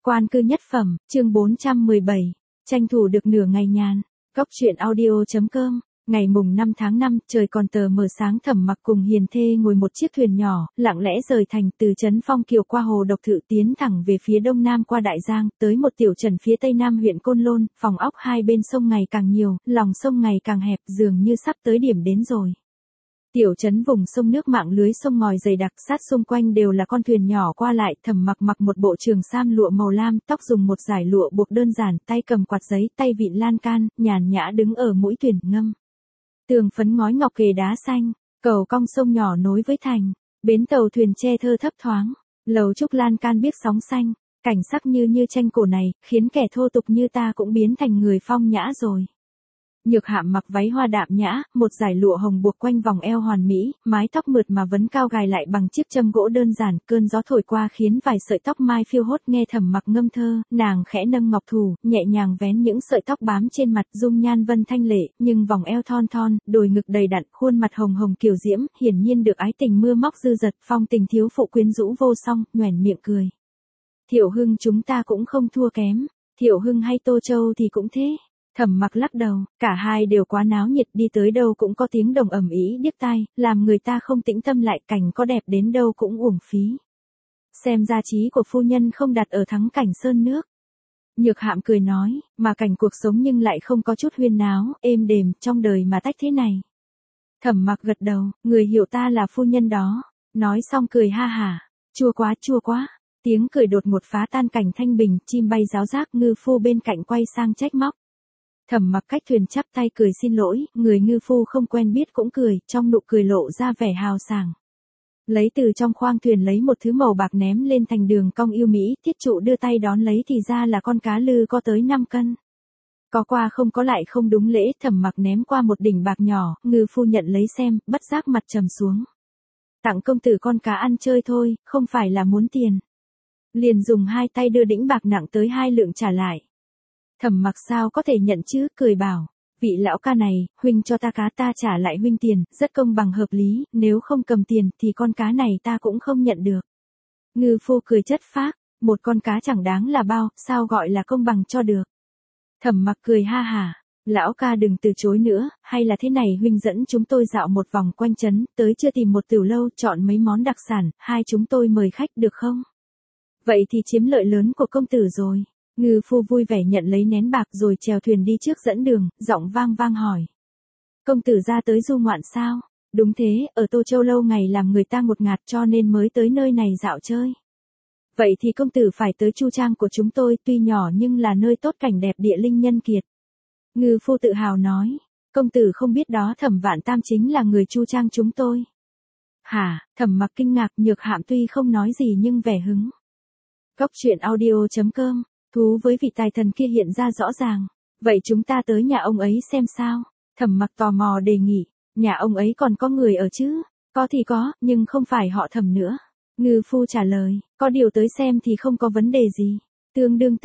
Quan cư nhất phẩm, chương 417, tranh thủ được nửa ngày nhàn. Góc truyện audio.com. Ngày mùng 5 tháng 5, trời còn tờ mờ sáng, Thẩm Mặc cùng Hiền Thê ngồi một chiếc thuyền nhỏ, lặng lẽ rời thành từ trấn Phong Kiều qua hồ Độc Thự tiến thẳng về phía đông nam qua Đại Giang, tới một tiểu trấn phía tây nam huyện Côn Lôn. Phòng ốc hai bên sông ngày càng nhiều, lòng sông ngày càng hẹp, dường như sắp tới điểm đến rồi. Tiểu trấn vùng sông nước mạng lưới sông ngòi dày đặc, sát xung quanh đều là con thuyền nhỏ qua lại. Thẩm Mặc mặc một bộ trường sam lụa màu lam, tóc dùng một dải lụa buộc đơn giản, tay cầm quạt giấy, tay vịn lan can, nhàn nhã đứng ở mũi thuyền ngâm. Tường phấn ngói ngọc kề đá xanh, cầu cong sông nhỏ nối với thành, bến tàu thuyền che thơ thấp thoáng, lầu trúc lan can biếc sóng xanh, cảnh sắc như tranh cổ này, khiến kẻ thô tục như ta cũng biến thành người phong nhã rồi. Nhược Hạm mặc váy hoa đạm nhã, một dải lụa hồng buộc quanh vòng eo hoàn mỹ, mái tóc mượt mà vấn cao gài lại bằng chiếc châm gỗ đơn giản, cơn gió thổi qua khiến vài sợi tóc mai phiêu hốt. Nghe Thẩm Mặc ngâm thơ, nàng khẽ nâng ngọc thủ, nhẹ nhàng vén những sợi tóc bám trên mặt, dung nhan vân thanh lệ, nhưng vòng eo thon thon, đồi ngực đầy đặn, khuôn mặt hồng hồng kiều diễm, hiển nhiên được ái tình mưa móc dư dật, phong tình thiếu phụ quyến rũ vô song, nhoẻn miệng cười. Thiệu Hưng chúng ta cũng không thua kém, Thiệu Hưng hay Tô Châu thì cũng thế. Thẩm Mặc lắc đầu, cả hai đều quá náo nhiệt, đi tới đâu cũng có tiếng đồng ầm ĩ điếc tai, làm người ta không tĩnh tâm lại, cảnh có đẹp đến đâu cũng uổng phí. Xem ra trí của phu nhân không đặt ở thắng cảnh sơn nước. Nhược Hạm cười nói, mà cảnh cuộc sống nhưng lại không có chút huyên náo, êm đềm, trong đời mà tách thế này. Thẩm Mặc gật đầu, người hiểu ta là phu nhân đó. Nói xong cười ha hả, chua quá. Tiếng cười đột ngột phá tan cảnh thanh bình, chim bay ráo rác, ngư phu bên cạnh quay sang trách móc. Thẩm Mặc cách thuyền chắp tay cười xin lỗi, người ngư phu không quen biết cũng cười, trong nụ cười lộ ra vẻ hào sảng. Lấy từ trong khoang thuyền lấy một thứ màu bạc ném lên thành đường cong yêu mỹ, Thiết Trụ đưa tay đón lấy thì ra là con cá lư có tới 5 cân. Có qua không có lại không đúng lễ, Thẩm Mặc ném qua một đỉnh bạc nhỏ, ngư phu nhận lấy xem, bất giác mặt trầm xuống. Tặng công tử con cá ăn chơi thôi, không phải là muốn tiền. Liền dùng hai tay đưa đĩnh bạc nặng tới 2 lượng trả lại. Thẩm Mặc sao có thể nhận chứ, cười bảo, vị lão ca này, huynh cho ta cá ta trả lại huynh tiền, rất công bằng hợp lý, nếu không cầm tiền thì con cá này ta cũng không nhận được. Ngư phu cười chất phác, một con cá chẳng đáng là bao, sao gọi là công bằng cho được. Thẩm Mặc cười ha hả, lão ca đừng từ chối nữa, hay là thế này, huynh dẫn chúng tôi dạo một vòng quanh trấn, tới chưa tìm một tiểu lâu, chọn mấy món đặc sản, hai chúng tôi mời khách được không? Vậy thì chiếm lợi lớn của công tử rồi. Ngư phu vui vẻ nhận lấy nén bạc rồi chèo thuyền đi trước dẫn đường, giọng vang vang hỏi. Công tử ra tới du ngoạn sao? Đúng thế, ở Tô Châu lâu ngày làm người ta ngột ngạt cho nên mới tới nơi này dạo chơi. Vậy thì công tử phải tới Chu Trang của chúng tôi, tuy nhỏ nhưng là nơi tốt cảnh đẹp địa linh nhân kiệt. Ngư phu tự hào nói, công tử không biết đó, Thẩm Vạn Tam chính là người Chu Trang chúng tôi. Hả? Thẩm Mặc kinh ngạc. Nhược Hạm tuy không nói gì nhưng vẻ hứng. Góc truyện audio.com. Thú với vị tài thần kia hiện ra rõ ràng. Vậy chúng ta tới nhà ông ấy xem sao? Thẩm Mặc tò mò đề nghị. Nhà ông ấy còn có người ở chứ? Có thì có, nhưng không phải họ Thẩm nữa. Ngư phu trả lời, có điều tới xem thì không có vấn đề gì. Tương đương.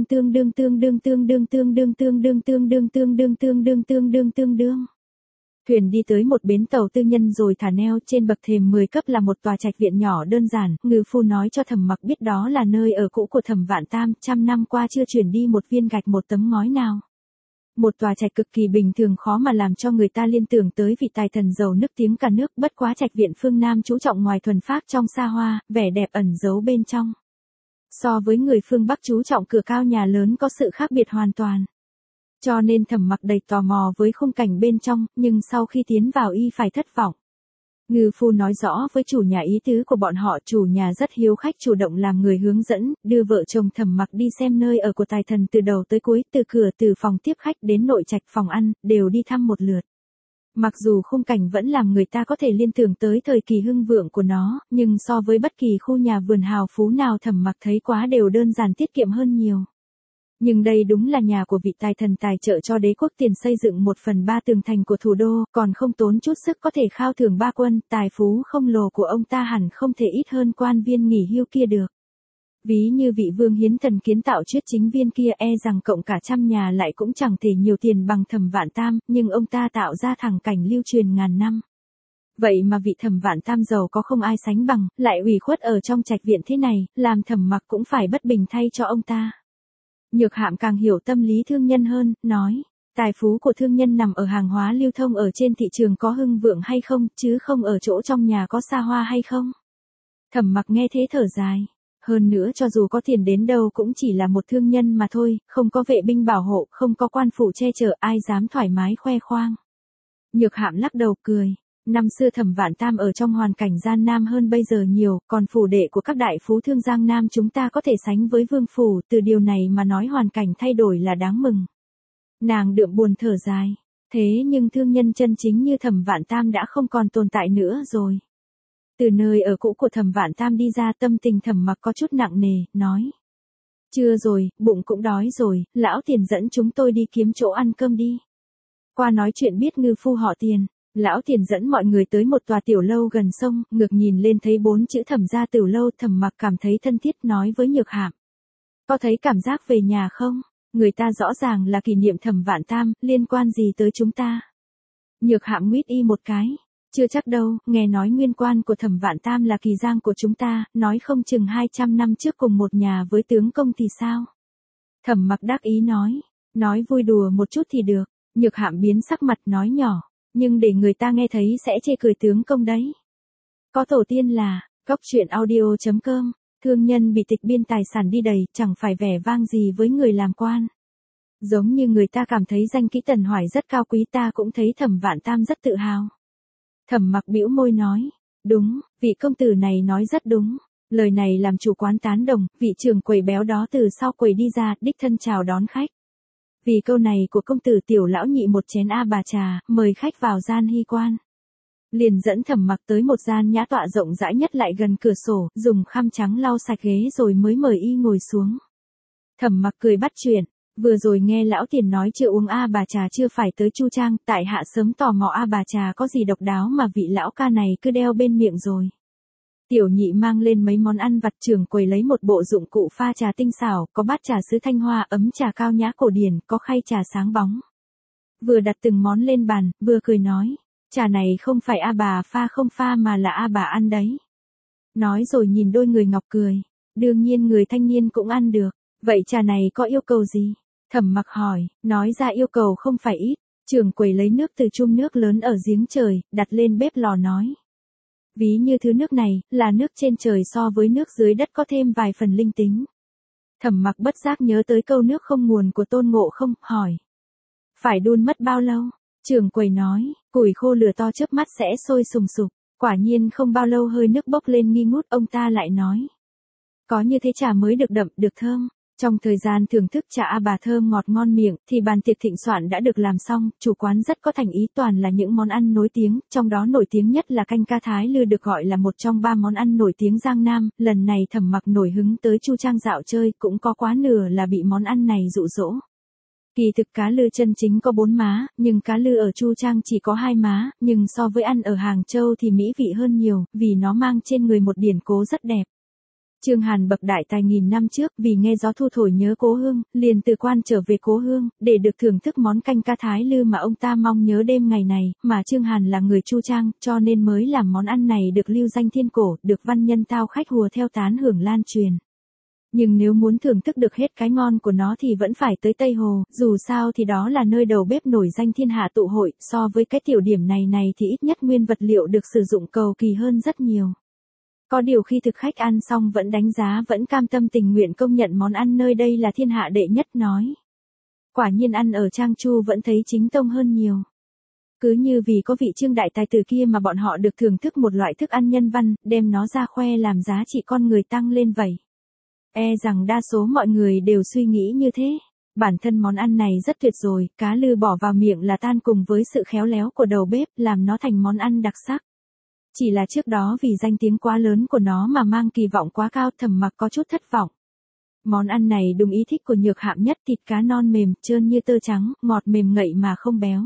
Thuyền đi tới một bến tàu tư nhân rồi thả neo, trên bậc thềm 10 cấp là một tòa trạch viện nhỏ đơn giản, ngư phu nói cho Thẩm Mặc biết đó là nơi ở cũ của Thẩm Vạn Tam, 100 năm qua chưa chuyển đi một viên gạch một tấm ngói nào. Một tòa trạch cực kỳ bình thường, khó mà làm cho người ta liên tưởng tới vị tài thần giàu nức tiếng cả nước, bất quá trạch viện phương Nam chú trọng ngoài thuần phác trong xa hoa, vẻ đẹp ẩn giấu bên trong. So với người phương Bắc chú trọng cửa cao nhà lớn có sự khác biệt hoàn toàn. Cho nên Thẩm Mặc đầy tò mò với khung cảnh bên trong, nhưng sau khi tiến vào y phải thất vọng. Ngư phu nói rõ với chủ nhà ý tứ của bọn họ, chủ nhà rất hiếu khách, chủ động làm người hướng dẫn, đưa vợ chồng Thẩm Mặc đi xem nơi ở của tài thần từ đầu tới cuối, từ cửa, từ phòng tiếp khách đến nội trạch, phòng ăn, đều đi thăm một lượt. Mặc dù khung cảnh vẫn làm người ta có thể liên tưởng tới thời kỳ hưng vượng của nó, nhưng so với bất kỳ khu nhà vườn hào phú nào Thẩm Mặc thấy quá đều đơn giản tiết kiệm hơn nhiều. Nhưng đây đúng là nhà của vị tài thần tài trợ cho đế quốc tiền xây dựng 1/3 tường thành của thủ đô, còn không tốn chút sức có thể khao thưởng 3 quân, tài phú không lồ của ông ta hẳn không thể ít hơn quan viên nghỉ hưu kia được. Ví như vị vương hiến thần kiến tạo Chuyết Chính Viên kia, e rằng cộng cả trăm nhà lại cũng chẳng thể nhiều tiền bằng Thẩm Vạn Tam, nhưng ông ta tạo ra thẳng cảnh lưu truyền ngàn năm. Vậy mà vị Thẩm Vạn Tam giàu có không ai sánh bằng, lại ủy khuất ở trong trạch viện thế này, làm Thẩm Mặc cũng phải bất bình thay cho ông ta. Nhược Hạm càng hiểu tâm lý thương nhân hơn, nói, tài phú của thương nhân nằm ở hàng hóa lưu thông ở trên thị trường có hưng vượng hay không, chứ không ở chỗ trong nhà có xa hoa hay không. Thẩm Mặc nghe thế thở dài. Hơn nữa cho dù có tiền đến đâu cũng chỉ là một thương nhân mà thôi, không có vệ binh bảo hộ, không có quan phủ che chở, ai dám thoải mái khoe khoang. Nhược Hạm lắc đầu cười. Năm xưa Thẩm Vạn Tam ở trong hoàn cảnh gian nam hơn bây giờ nhiều, còn phủ đệ của các đại phú thương Giang Nam chúng ta có thể sánh với vương phủ, từ điều này mà nói hoàn cảnh thay đổi là đáng mừng. Nàng đượm buồn thở dài. Thế nhưng thương nhân chân chính như Thẩm Vạn Tam đã không còn tồn tại nữa rồi. Từ nơi ở cũ của Thẩm Vạn Tam đi ra, tâm tình Thẩm Mặc có chút nặng nề, nói. Chưa rồi, bụng cũng đói rồi, lão Tiền dẫn chúng tôi đi kiếm chỗ ăn cơm đi. Qua nói chuyện biết ngư phu họ Tiền, lão Tiền dẫn mọi người tới một tòa tiểu lâu gần sông, ngược nhìn lên thấy 4 chữ Thẩm gia tiểu lâu. Thẩm Mặc cảm thấy thân thiết, nói với Nhược Hạm. Có thấy cảm giác về nhà không? Người ta rõ ràng là kỷ niệm Thẩm Vạn Tam, liên quan gì tới chúng ta? Nhược Hạm nguyết y một cái. Chưa chắc đâu, nghe nói nguyên quan của Thẩm Vạn Tam là Kỳ Giang của chúng ta, nói không chừng 200 năm trước cùng một nhà với tướng công thì sao? Thẩm Mặc đắc ý nói vui đùa một chút thì được. Nhược Hạm biến sắc mặt nói nhỏ, nhưng để người ta nghe thấy sẽ chê cười tướng công đấy. Có tổ tiên là, goctruyện.audio.com, thương nhân bị tịch biên tài sản đi đầy, chẳng phải vẻ vang gì với người làm quan. Giống như người ta cảm thấy danh kỹ Tần Hoài rất cao quý, ta cũng thấy Thẩm Vạn Tam rất tự hào. Thẩm Mặc bĩu môi nói, đúng, vị công tử này nói rất đúng. Lời này làm chủ quán tán đồng, vị trưởng quầy béo đó từ sau quầy đi ra, đích thân chào đón khách. Vì câu này của công tử tiểu lão nhị một chén a bà trà, mời khách vào gian hy quan. Liền dẫn Thẩm Mặc tới một gian nhã tọa rộng rãi nhất lại gần cửa sổ, dùng khăn trắng lau sạch ghế rồi mới mời y ngồi xuống. Thẩm Mặc cười bắt chuyện. Vừa rồi nghe lão Tiền nói chưa uống a bà trà chưa phải tới Chu Trang, tại hạ sớm tò mò a bà trà có gì độc đáo mà vị lão ca này cứ đeo bên miệng rồi. Tiểu nhị mang lên mấy món ăn vặt, trưởng quầy lấy một bộ dụng cụ pha trà tinh xảo, có bát trà sứ thanh hoa, ấm trà cao nhã cổ điển, có khay trà sáng bóng. Vừa đặt từng món lên bàn, vừa cười nói, trà này không phải a bà pha không pha mà là a bà ăn đấy. Nói rồi nhìn đôi người ngọc cười, đương nhiên người thanh niên cũng ăn được, vậy trà này có yêu cầu gì? Thẩm Mặc hỏi, nói ra yêu cầu không phải ít. Trưởng quầy lấy nước từ chum nước lớn ở giếng trời, đặt lên bếp lò nói. Ví như thứ nước này, là nước trên trời so với nước dưới đất có thêm vài phần linh tính. Thẩm Mặc bất giác nhớ tới câu nước không nguồn của Tôn Ngộ Không, hỏi. Phải đun mất bao lâu? Trưởng quầy nói, củi khô lửa to chớp mắt sẽ sôi sùng sục. Quả nhiên không bao lâu hơi nước bốc lên nghi ngút, ông ta lại nói. Có như thế trà mới được đậm, được thơm. Trong thời gian thưởng thức trà a bà thơm ngọt ngon miệng, thì bàn tiệc thịnh soạn đã được làm xong, chủ quán rất có thành ý, toàn là những món ăn nổi tiếng, trong đó nổi tiếng nhất là canh ca Thái Lư, được gọi là một trong 3 món ăn nổi tiếng Giang Nam. Lần này Thẩm Mặc nổi hứng tới Chu Trang dạo chơi, cũng có quá nửa là bị món ăn này dụ dỗ. Kỳ thực cá lư chân chính có 4 má, nhưng cá lư ở Chu Trang chỉ có 2 má, nhưng so với ăn ở Hàng Châu thì mỹ vị hơn nhiều, vì nó mang trên người một điển cố rất đẹp. Trương Hàn bậc đại tài nghìn năm trước, vì nghe gió thu thổi nhớ cố hương, liền từ quan trở về cố hương, để được thưởng thức món canh ca Thái Lư mà ông ta mong nhớ đêm ngày này, mà Trương Hàn là người Chu Trang, cho nên mới làm món ăn này được lưu danh thiên cổ, được văn nhân tao khách hùa theo tán hưởng lan truyền. Nhưng nếu muốn thưởng thức được hết cái ngon của nó thì vẫn phải tới Tây Hồ, dù sao thì đó là nơi đầu bếp nổi danh thiên hạ tụ hội, so với cái tiểu điểm này thì ít nhất nguyên vật liệu được sử dụng cầu kỳ hơn rất nhiều. Có điều khi thực khách ăn xong vẫn đánh giá, vẫn cam tâm tình nguyện công nhận món ăn nơi đây là thiên hạ đệ nhất, nói. Quả nhiên ăn ở Trang Chu vẫn thấy chính tông hơn nhiều. Cứ như vì có vị Trương đại tài tử kia mà bọn họ được thưởng thức một loại thức ăn nhân văn, đem nó ra khoe làm giá trị con người tăng lên vậy. E rằng đa số mọi người đều suy nghĩ như thế. Bản thân món ăn này rất tuyệt rồi, cá lư bỏ vào miệng là tan, cùng với sự khéo léo của đầu bếp làm nó thành món ăn đặc sắc. Chỉ là trước đó vì danh tiếng quá lớn của nó mà mang kỳ vọng quá cao, Thẩm Mặc có chút thất vọng. Món ăn này đúng ý thích của Nhược Hạm nhất, thịt cá non mềm, trơn như tơ trắng, ngọt mềm ngậy mà không béo.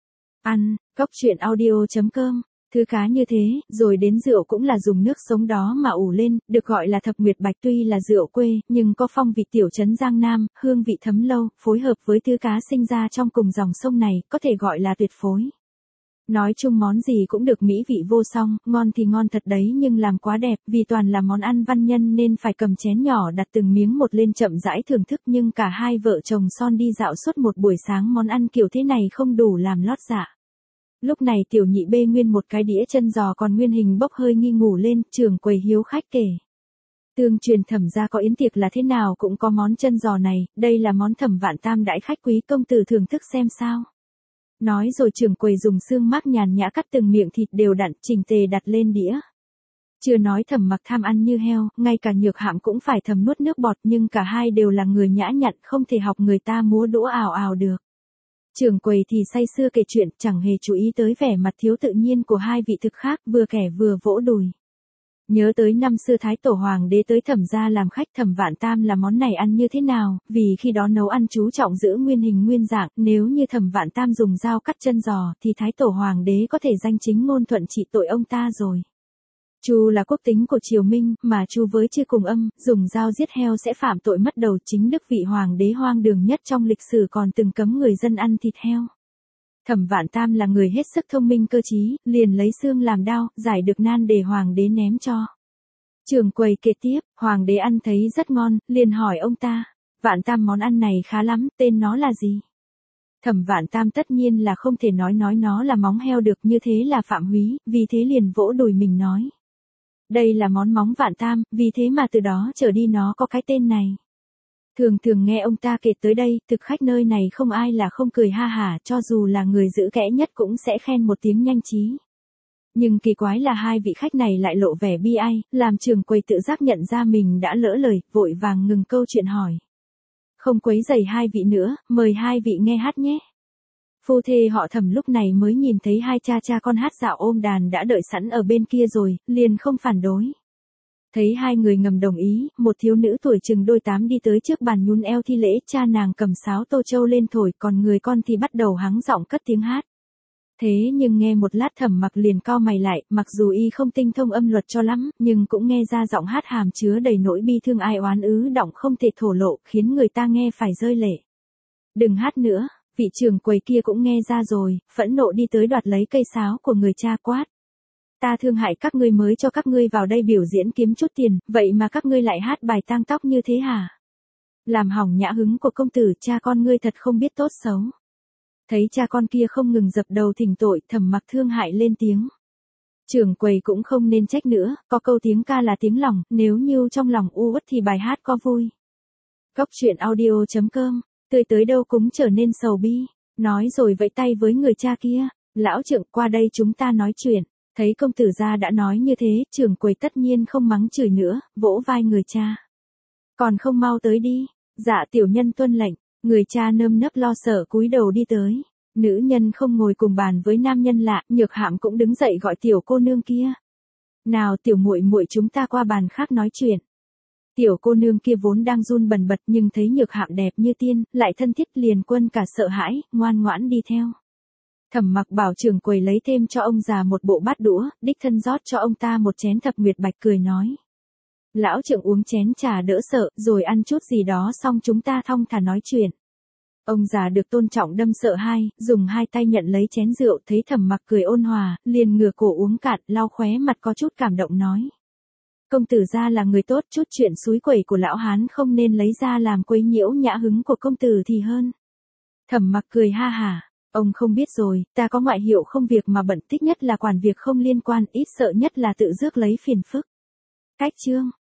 Ăn, goctruyện.audio.com. Thứ cá như thế, rồi đến rượu cũng là dùng nước sống đó mà ủ lên, được gọi là Thập Nguyệt Bạch, tuy là rượu quê, nhưng có phong vị tiểu trấn Giang Nam, hương vị thấm lâu, phối hợp với thứ cá sinh ra trong cùng dòng sông này, có thể gọi là tuyệt phối. Nói chung món gì cũng được, mỹ vị vô song, ngon thì ngon thật đấy nhưng làm quá đẹp, vì toàn là món ăn văn nhân nên phải cầm chén nhỏ đặt từng miếng một lên chậm rãi thưởng thức, nhưng cả hai vợ chồng son đi dạo suốt một buổi sáng món ăn kiểu thế này không đủ làm lót dạ. Lúc này tiểu nhị bê nguyên một cái đĩa chân giò còn nguyên hình bốc hơi nghi ngủ lên, trưởng quầy hiếu khách kể. Tương truyền Thẩm gia có yến tiệc là thế nào cũng có món chân giò này, đây là món Thẩm Vạn Tam đãi khách quý, công tử thưởng thức xem sao. Nói rồi trưởng quầy dùng xương mác nhàn nhã cắt từng miệng thịt đều đặn chỉnh tề đặt lên đĩa. Chưa nói Thẩm Mặc tham ăn như heo, ngay cả Nhược Hạm cũng phải thầm nuốt nước bọt, nhưng cả hai đều là người nhã nhặn, không thể học người ta múa đũa ào ào được. Trưởng quầy thì say sưa kể chuyện, chẳng hề chú ý tới vẻ mặt thiếu tự nhiên của hai vị thực khác, vừa kể vừa vỗ đùi. Nhớ tới năm xưa Thái Tổ Hoàng đế tới Thẩm gia làm khách, Thẩm Vạn Tam làm món này ăn như thế nào, vì khi đó nấu ăn chú trọng giữ nguyên hình nguyên dạng, nếu như Thẩm Vạn Tam dùng dao cắt chân giò thì Thái Tổ Hoàng đế có thể danh chính ngôn thuận trị tội ông ta rồi. Chu là quốc tính của Triều Minh, mà Chu với Chư Cùng Âm, dùng dao giết heo sẽ phạm tội mất đầu, chính đức vị hoàng đế hoang đường nhất trong lịch sử còn từng cấm người dân ăn thịt heo. Thẩm Vạn Tam là người hết sức thông minh cơ trí, liền lấy xương làm đao, giải được nan để hoàng đế ném cho. Trưởng quầy kể tiếp, hoàng đế ăn thấy rất ngon, liền hỏi ông ta, Vạn Tam món ăn này khá lắm, tên nó là gì? Thẩm Vạn Tam tất nhiên là không thể nói nó là móng heo được, như thế là phạm húy, vì thế liền vỗ đùi mình nói. Đây là món móng Vạn Tam, vì thế mà từ đó trở đi nó có cái tên này. Thường nghe ông ta kể tới đây, thực khách nơi này không ai là không cười ha hả, cho dù là người giữ kẽ nhất cũng sẽ khen một tiếng nhanh trí. Nhưng kỳ quái là hai vị khách này lại lộ vẻ bi ai, làm trưởng quầy tự giác nhận ra mình đã lỡ lời, vội vàng ngừng câu chuyện hỏi. Không quấy rầy hai vị nữa, mời hai vị nghe hát nhé. Phu thê họ Thẩm lúc này mới nhìn thấy hai cha con hát dạo ôm đàn đã đợi sẵn ở bên kia rồi, liền không phản đối. Thấy hai người ngầm đồng ý, một thiếu nữ tuổi chừng đôi tám đi tới trước bàn nhún eo thi lễ, cha nàng cầm sáo tô châu lên thổi, còn người con thì bắt đầu hắng giọng cất tiếng hát. Thế nhưng nghe một lát Thẩm Mặc liền cau mày lại, mặc dù y không tinh thông âm luật cho lắm, nhưng cũng nghe ra giọng hát hàm chứa đầy nỗi bi thương ai oán ứ động không thể thổ lộ, khiến người ta nghe phải rơi lệ. Đừng hát nữa, vị trưởng quầy kia cũng nghe ra rồi, phẫn nộ đi tới đoạt lấy cây sáo của người cha quát. Ta thương hại các ngươi mới cho các ngươi vào đây biểu diễn kiếm chút tiền, vậy mà các ngươi lại hát bài tang tóc như thế hả? Làm hỏng nhã hứng của công tử, cha con ngươi thật không biết tốt xấu. Thấy cha con kia không ngừng dập đầu thỉnh tội, Thẩm Mặc thương hại lên tiếng. Trưởng quầy cũng không nên trách nữa, có câu tiếng ca là tiếng lòng, nếu như trong lòng u uất thì bài hát có vui. Góc truyện audio.com, tươi tới đâu cũng trở nên sầu bi, nói rồi vẫy tay với người cha kia, lão trưởng qua đây chúng ta nói chuyện. Thấy công tử gia đã nói như thế, trưởng quầy tất nhiên không mắng chửi nữa, vỗ vai người cha. Còn không mau tới đi, dạ tiểu nhân tuân lệnh, người cha nơm nớp lo sợ cúi đầu đi tới. Nữ nhân không ngồi cùng bàn với nam nhân lạ, Nhược Hạm cũng đứng dậy gọi tiểu cô nương kia. Nào tiểu muội muội chúng ta qua bàn khác nói chuyện. Tiểu cô nương kia vốn đang run bần bật nhưng thấy Nhược Hạm đẹp như tiên, lại thân thiết liền quân cả sợ hãi, ngoan ngoãn đi theo. Thẩm Mặc bảo trưởng quầy lấy thêm cho ông già một bộ bát đũa, đích thân rót cho ông ta một chén thập nguyệt bạch cười nói. Lão trưởng uống chén trà đỡ sợ, rồi ăn chút gì đó xong chúng ta thong thả nói chuyện. Ông già được tôn trọng đâm sợ hai, dùng hai tay nhận lấy chén rượu, thấy Thẩm Mặc cười ôn hòa, liền ngửa cổ uống cạn, lau khóe mặt có chút cảm động nói. Công tử gia là người tốt, chút chuyện xúi quẩy của lão hán không nên lấy ra làm quấy nhiễu nhã hứng của công tử thì hơn. Thẩm Mặc cười ha hả. Ông không biết rồi, ta có ngoại hiệu không việc mà bận, thích nhất là quản việc không liên quan, ít sợ nhất là tự rước lấy phiền phức. Cách chương